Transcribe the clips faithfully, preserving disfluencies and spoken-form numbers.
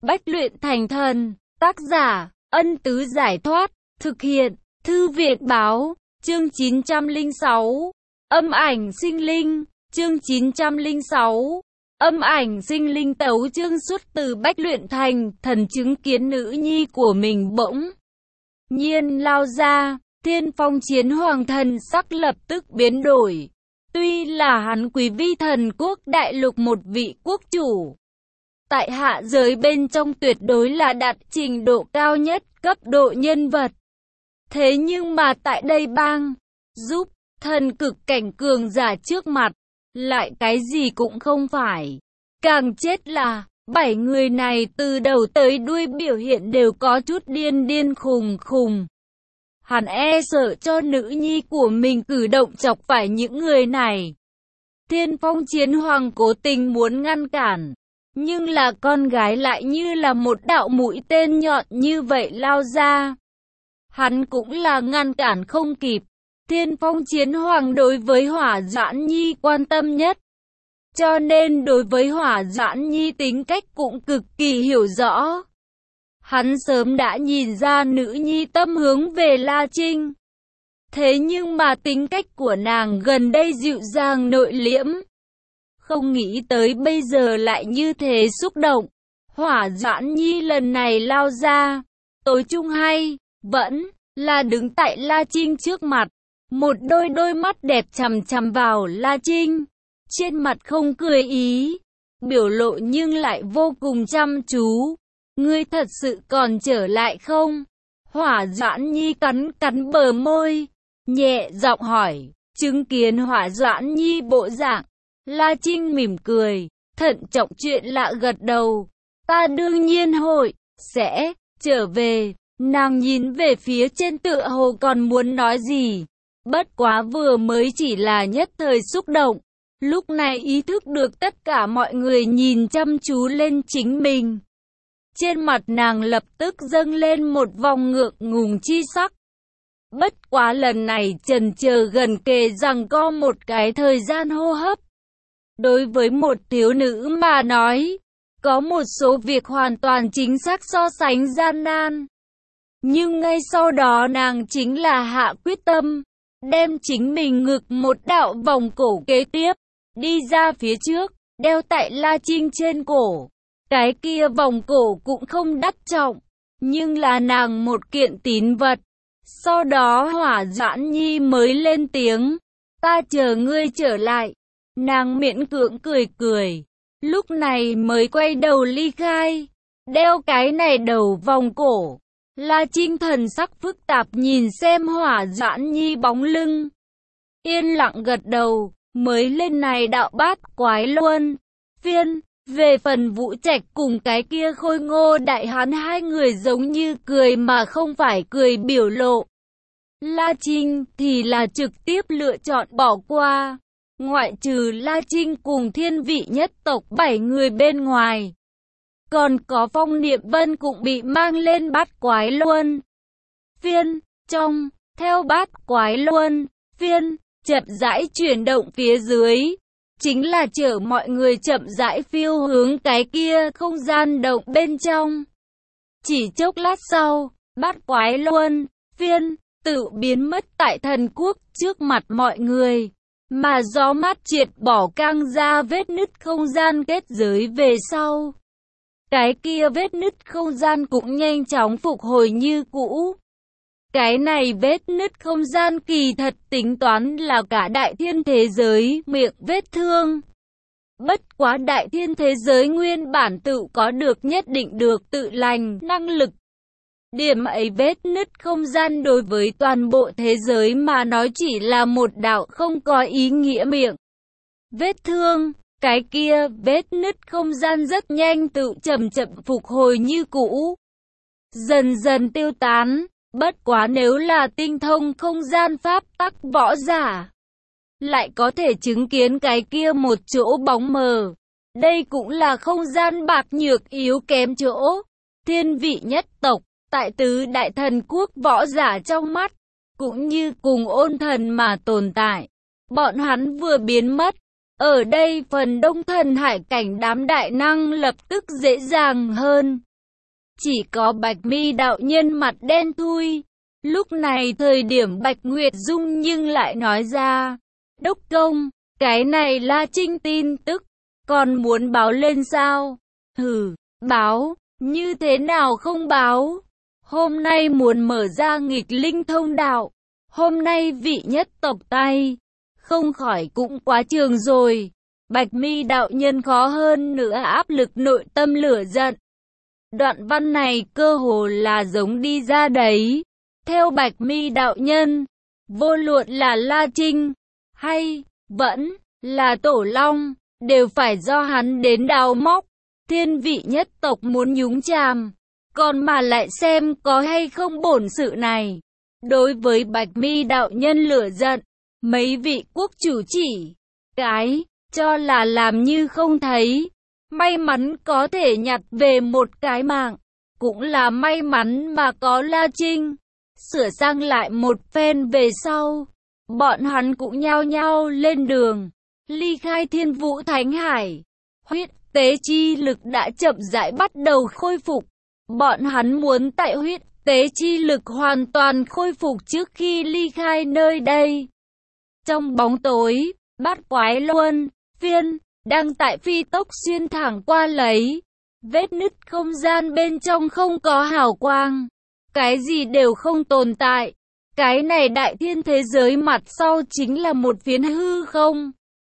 Bách luyện thành thần. Tác giả, Ân Tứ Giải Thoát. Thực hiện, Thư Viện Báo. Chương chín trăm lẻ sáu. Âm ảnh sinh linh. Chương chín trăm lẻ sáu. Âm ảnh sinh linh. Tấu chương xuất từ Bách luyện thành thần, chứng kiến nữ nhi của mình bỗng nhiên lao ra. Thiên Phong Chiến Hoàng thần sắc lập tức biến đổi. Tuy là hắn quý vi thần quốc đại lục một vị quốc chủ, tại hạ giới bên trong tuyệt đối là đạt trình độ cao nhất cấp độ nhân vật. Thế nhưng mà tại đây bang giúp thần cực cảnh cường giả trước mặt, lại cái gì cũng không phải. Càng chết là, bảy người này từ đầu tới đuôi biểu hiện đều có chút điên điên khùng khùng. Hắn e sợ cho nữ nhi của mình cử động chọc phải những người này. Thiên Phong Chiến Hoàng cố tình muốn ngăn cản, nhưng là con gái lại như là một đạo mũi tên nhọn như vậy lao ra. Hắn cũng là ngăn cản không kịp. Thiên Phong Chiến Hoàng đối với Hỏa Doãn Nhi quan tâm nhất, cho nên đối với Hỏa Doãn Nhi tính cách cũng cực kỳ hiểu rõ. Hắn sớm đã nhìn ra nữ nhi tâm hướng về La Trinh. Thế nhưng mà tính cách của nàng gần đây dịu dàng nội liễm, không nghĩ tới bây giờ lại như thế xúc động. Hỏa Doãn Nhi lần này lao ra, tối trung hay vẫn là đứng tại La Trinh trước mặt, một đôi đôi mắt đẹp chằm chằm vào La Trinh, trên mặt không cười ý, biểu lộ nhưng lại vô cùng chăm chú. Ngươi thật sự còn trở lại không? Hỏa Doãn Nhi cắn cắn bờ môi, nhẹ giọng hỏi. Chứng kiến Hỏa Doãn Nhi bộ dạng, La Trinh mỉm cười, thận trọng chuyện lạ gật đầu. Ta đương nhiên hội sẽ trở về. Nàng nhìn về phía trên tựa hồ còn muốn nói gì, bất quá vừa mới chỉ là nhất thời xúc động. Lúc này ý thức được tất cả mọi người nhìn chăm chú lên chính mình, trên mặt nàng lập tức dâng lên một vòng ngượng ngùng chi sắc. Bất quá lần này chần chờ gần kề rằng có một cái thời gian hô hấp. Đối với một thiếu nữ mà nói, có một số việc hoàn toàn chính xác so sánh gian nan. Nhưng ngay sau đó nàng chính là hạ quyết tâm, đem chính mình ngực một đạo vòng cổ kế tiếp, đi ra phía trước, đeo tại La Trinh trên cổ. Cái kia vòng cổ cũng không đắt trọng, nhưng là nàng một kiện tín vật. Sau đó Hỏa Doãn Nhi mới lên tiếng, ta chờ ngươi trở lại. Nàng miễn cưỡng cười cười, lúc này mới quay đầu ly khai, đeo cái này đầu vòng cổ. La Trinh thần sắc phức tạp nhìn xem Hỏa Doãn Nhi bóng lưng, yên lặng gật đầu, mới lên này đạo bát quái luân phiên. Về phần Vũ Trạch cùng cái kia khôi ngô đại hán, hai người giống như cười mà không phải cười biểu lộ. La Trinh thì là trực tiếp lựa chọn bỏ qua. Ngoại trừ La Trinh cùng thiên vị nhất tộc bảy người bên ngoài, còn có Phong Niệm Vân cũng bị mang lên bát quái luân phiên. Trong, theo bát quái luân phiên, chậm rãi chuyển động phía dưới, chính là chở mọi người chậm rãi phiêu hướng cái kia không gian động bên trong. Chỉ chốc lát sau, bát quái luân phiên tự biến mất tại thần quốc trước mặt mọi người, mà gió mát triệt bỏ căng ra vết nứt không gian kết giới về sau. Cái kia vết nứt không gian cũng nhanh chóng phục hồi như cũ. Cái này vết nứt không gian kỳ thật tính toán là cả đại thiên thế giới miệng vết thương. Bất quá đại thiên thế giới nguyên bản tự có được nhất định được tự lành năng lực. Điểm ấy vết nứt không gian đối với toàn bộ thế giới mà nói chỉ là một đạo không có ý nghĩa miệng vết thương. Cái kia vết nứt không gian rất nhanh tự chậm chậm phục hồi như cũ, dần dần tiêu tán. Bất quá nếu là tinh thông không gian pháp tắc võ giả, lại có thể chứng kiến cái kia một chỗ bóng mờ. Đây cũng là không gian bạc nhược yếu kém chỗ. Thiên vị nhất tộc, tại tứ đại thần quốc võ giả trong mắt, cũng như cùng ôn thần mà tồn tại. Bọn hắn vừa biến mất, ở đây phần đông thần hải cảnh đám đại năng lập tức dễ dàng hơn. chỉ có Bạch Mi đạo nhân mặt đen thui. Lúc này thời điểm Bạch Nguyệt Dung nhưng lại nói ra, đốc công, cái này La Trinh tin tức, còn muốn báo lên sao? Hừ, báo, như thế nào không báo? Hôm nay muốn mở ra nghịch linh thông đạo, hôm nay vị nhất tộc tay, không khỏi cũng quá trường rồi. Bạch Mi đạo nhân khó hơn nữa áp lực nội tâm lửa giận. Đoạn văn này cơ hồ là giống đi ra đấy. Theo Bạch Mi đạo nhân, vô luận là La Trinh, hay, vẫn, là Tổ Long, đều phải do hắn đến đào móc. Thiên vị nhất tộc muốn nhúng chàm, còn mà lại xem có hay không bổn sự này. Đối với Bạch Mi đạo nhân lửa giận, mấy vị quốc chủ chỉ, cái, cho là làm như không thấy. May mắn có thể nhặt về một cái mạng, cũng là may mắn mà có La Trinh. Sửa sang lại một phen về sau, bọn hắn cũng nhao nhao lên đường, ly khai Thiên Vũ Thánh Hải. Huyết tế chi lực đã chậm rãi bắt đầu khôi phục. Bọn hắn muốn tại huyết tế chi lực hoàn toàn khôi phục trước khi ly khai nơi đây. Trong bóng tối, bát quái luân phiên đang tại phi tốc xuyên thẳng qua lấy. Vết nứt không gian bên trong không có hào quang, cái gì đều không tồn tại. Cái này đại thiên thế giới mặt sau chính là một phiến hư không.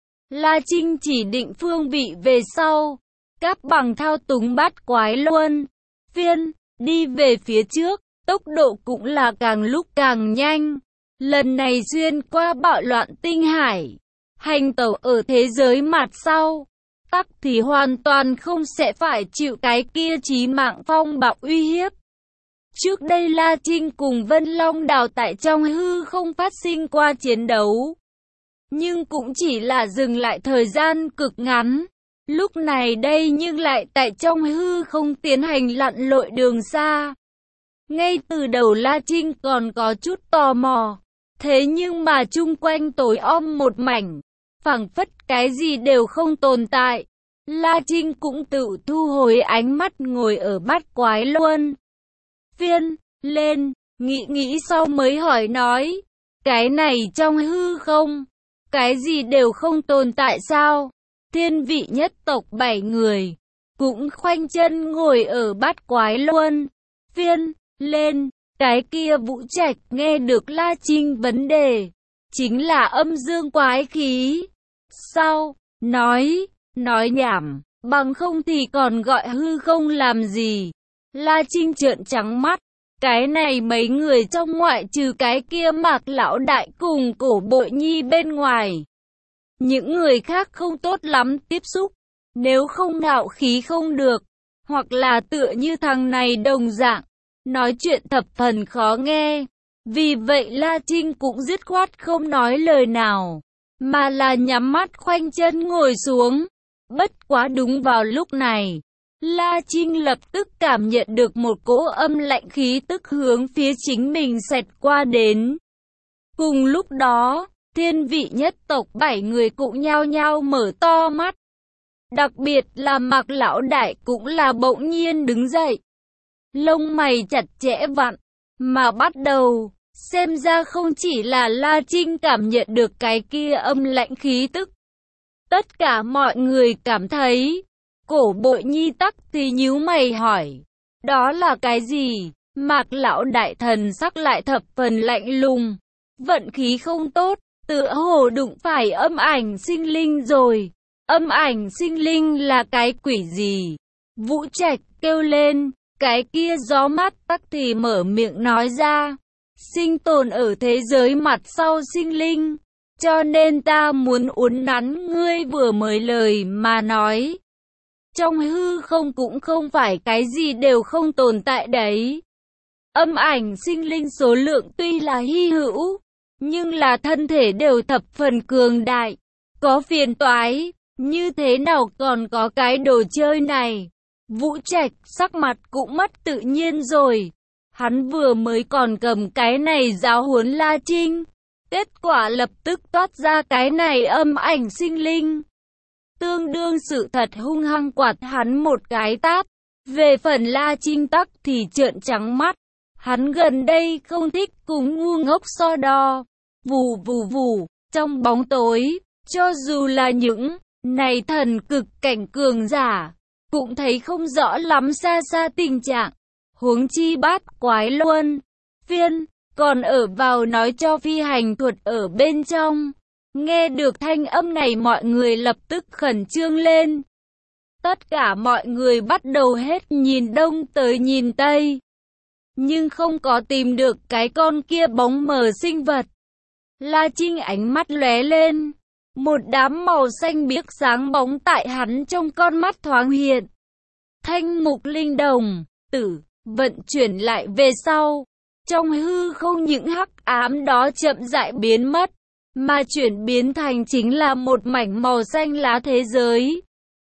La Trinh chỉ định phương vị về sau, Cáp Bằng thao túng bát quái luân phiên, đi về phía trước, tốc độ cũng là càng lúc càng nhanh. Lần này xuyên qua bạo loạn tinh hải, hành tẩu ở thế giới mặt sau, tắc thì hoàn toàn không sẽ phải chịu cái kia chí mạng phong bạo uy hiếp. Trước đây La Trinh cùng Vân Long Đào tại trong hư không phát sinh qua chiến đấu, nhưng cũng chỉ là dừng lại thời gian cực ngắn. Lúc này đây nhưng lại tại trong hư không tiến hành lặn lội đường xa. Ngay từ đầu La Trinh còn có chút tò mò, thế nhưng mà chung quanh tối om một mảnh, phảng phất cái gì đều không tồn tại. La Trinh cũng tự thu hồi ánh mắt, ngồi ở bát quái luân phiên lên, nghĩ nghĩ sau mới hỏi nói, cái này trong hư không, cái gì đều không tồn tại sao? Thiên vị nhất tộc bảy người, cũng khoanh chân ngồi ở bát quái luân phiên lên. Cái kia Vũ Trạch nghe được La Trinh vấn đề, chính là âm dương quái khí. Sao? Nói, nói nhảm, bằng không thì còn gọi hư không làm gì? La Trinh trợn trắng mắt, cái này mấy người trong ngoại trừ cái kia Mạc lão đại cùng Cổ Bội Nhi bên ngoài, những người khác không tốt lắm tiếp xúc, nếu không ngạo khí không được, hoặc là tựa như thằng này đồng dạng, nói chuyện thập phần khó nghe. Vì vậy La Trinh cũng dứt khoát không nói lời nào, mà là nhắm mắt khoanh chân ngồi xuống. Bất quá đúng vào lúc này, La Trinh lập tức cảm nhận được một cỗ âm lạnh khí tức hướng phía chính mình xẹt qua đến. Cùng lúc đó, thiên vị nhất tộc bảy người cũng nhao nhao mở to mắt. Đặc biệt là Mạc lão đại cũng là bỗng nhiên đứng dậy, lông mày chặt chẽ vặn, mà bắt đầu, xem ra không chỉ là La Trinh cảm nhận được cái kia âm lạnh khí tức. Tất cả mọi người cảm thấy, Cổ Bội Nhi tắc thì nhíu mày hỏi, đó là cái gì? Mạc lão đại thần sắc lại thập phần lạnh lùng, vận khí không tốt, tựa hồ đụng phải âm ảnh sinh linh rồi. Âm ảnh sinh linh là cái quỷ gì? Vũ Trạch kêu lên. Cái kia gió mát tắc thì mở miệng nói ra, sinh tồn ở thế giới mặt sau sinh linh, cho nên ta muốn uốn nắn ngươi vừa mới lời mà nói. Trong hư không cũng không phải cái gì đều không tồn tại đấy. Âm ảnh sinh linh số lượng tuy là hy hữu, nhưng là thân thể đều thập phần cường đại, có phiền toái, như thế nào còn có cái đồ chơi này? Vũ Trạch sắc mặt cũng mất tự nhiên rồi. Hắn vừa mới còn cầm cái này giáo huấn La Trinh, kết quả lập tức toát ra cái này âm ảnh sinh linh. Tương đương sự thật hung hăng quạt hắn một cái tát. Về phần La Trinh tắc thì trợn trắng mắt. Hắn gần đây không thích cùng ngu ngốc so đo. Vù vù vù, trong bóng tối, cho dù là những này thần cực cảnh cường giả, cũng thấy không rõ lắm xa xa tình trạng. Huống chi bát quái luân phiên, còn ở vào nói cho phi hành thuật ở bên trong. Nghe được thanh âm này mọi người lập tức khẩn trương lên. Tất cả mọi người bắt đầu hết nhìn đông tới nhìn tây. Nhưng không có tìm được cái con kia bóng mờ sinh vật. La Trinh ánh mắt lóe lên. Một đám màu xanh biếc sáng bóng tại hắn trong con mắt thoáng hiện. Thanh mục linh đồng, tử, vận chuyển lại về sau. Trong hư không những hắc ám đó chậm rãi biến mất. Mà chuyển biến thành chính là một mảnh màu xanh lá thế giới.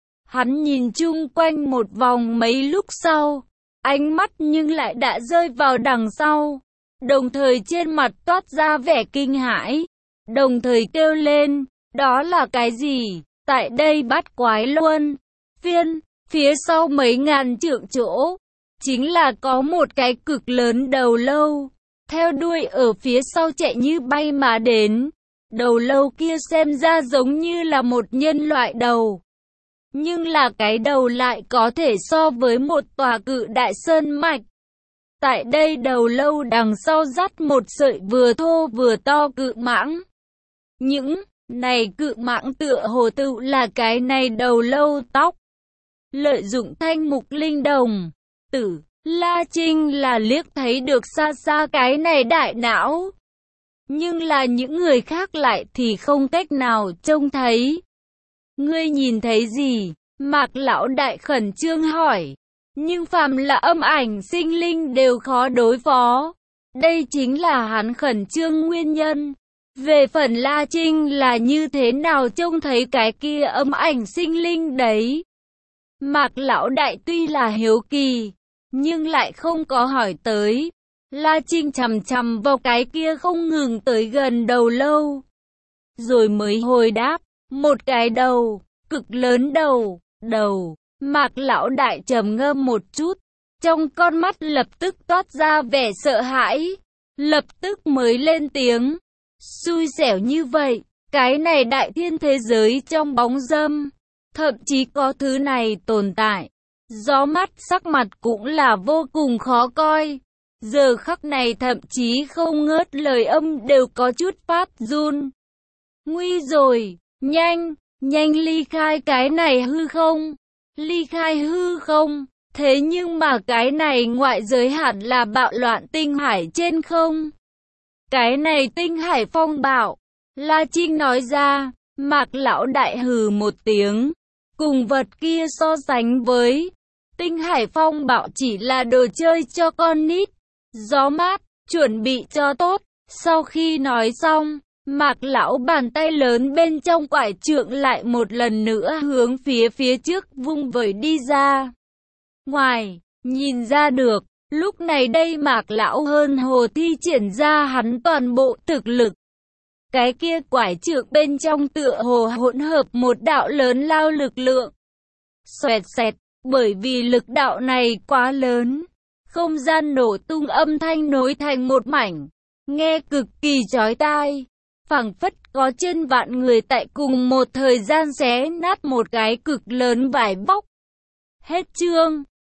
Hắn nhìn chung quanh một vòng mấy lúc sau. Ánh mắt nhưng lại đã rơi vào đằng sau. Đồng thời trên mặt toát ra vẻ kinh hãi. Đồng thời kêu lên, đó là cái gì? Tại đây bát quái luân phiên, phía sau mấy ngàn trượng chỗ, chính là có một cái cực lớn đầu lâu. Theo đuôi ở phía sau chạy như bay mà đến. Đầu lâu kia xem ra giống như là một nhân loại đầu. Nhưng là cái đầu lại có thể so với một tòa cự đại sơn mạch. Tại đây đầu lâu đằng sau dắt một sợi vừa thô vừa to cự mãng. Những này cự mãng tựa hồ tự là cái này đầu lâu tóc. Lợi dụng thanh mục linh đồng, tử, La Trinh là liếc thấy được xa xa cái này đại não. Nhưng là những người khác lại thì không cách nào trông thấy. Ngươi nhìn thấy gì? Mạc lão đại khẩn trương hỏi. Nhưng phàm là âm ảnh sinh linh đều khó đối phó. Đây chính là hắn khẩn trương nguyên nhân. Về phần La Trinh là như thế nào trông thấy cái kia âm ảnh sinh linh đấy? Mạc lão đại tuy là hiếu kỳ, nhưng lại không có hỏi tới. La Trinh chằm chằm vào cái kia không ngừng tới gần đầu lâu. Rồi mới hồi đáp, một cái đầu, cực lớn đầu, đầu. Mạc lão đại trầm ngâm một chút, trong con mắt lập tức toát ra vẻ sợ hãi, lập tức mới lên tiếng. Xui xẻo như vậy, cái này đại thiên thế giới trong bóng râm, thậm chí có thứ này tồn tại. Gió mắt sắc mặt cũng là vô cùng khó coi. Giờ khắc này thậm chí không ngớt lời âm đều có chút phát run. Nguy rồi, nhanh, nhanh ly khai cái này hư không. Ly khai hư không, thế nhưng mà cái này ngoại giới hẳn là bạo loạn tinh hải trên không. Cái này tinh hải phong bạo, La Trinh nói ra. Mạc lão đại hừ một tiếng, cùng vật kia so sánh với tinh hải phong bạo chỉ là đồ chơi cho con nít. Gió mát, chuẩn bị cho tốt. Sau khi nói xong, Mạc lão bàn tay lớn bên trong quải trượng lại một lần nữa hướng phía phía trước vung vẩy đi ra. Ngoài, nhìn ra được, lúc này đây Mạc lão hơn hồ thi triển ra hắn toàn bộ thực lực. Cái kia quải trượng bên trong tựa hồ hỗn hợp một đạo lớn lao lực lượng. Xoẹt xẹt, bởi vì lực đạo này quá lớn. Không gian nổ tung âm thanh nối thành một mảnh, nghe cực kỳ chói tai, phảng phất có trên vạn người tại cùng một thời gian xé nát một cái cực lớn vải bóc. Hết chương.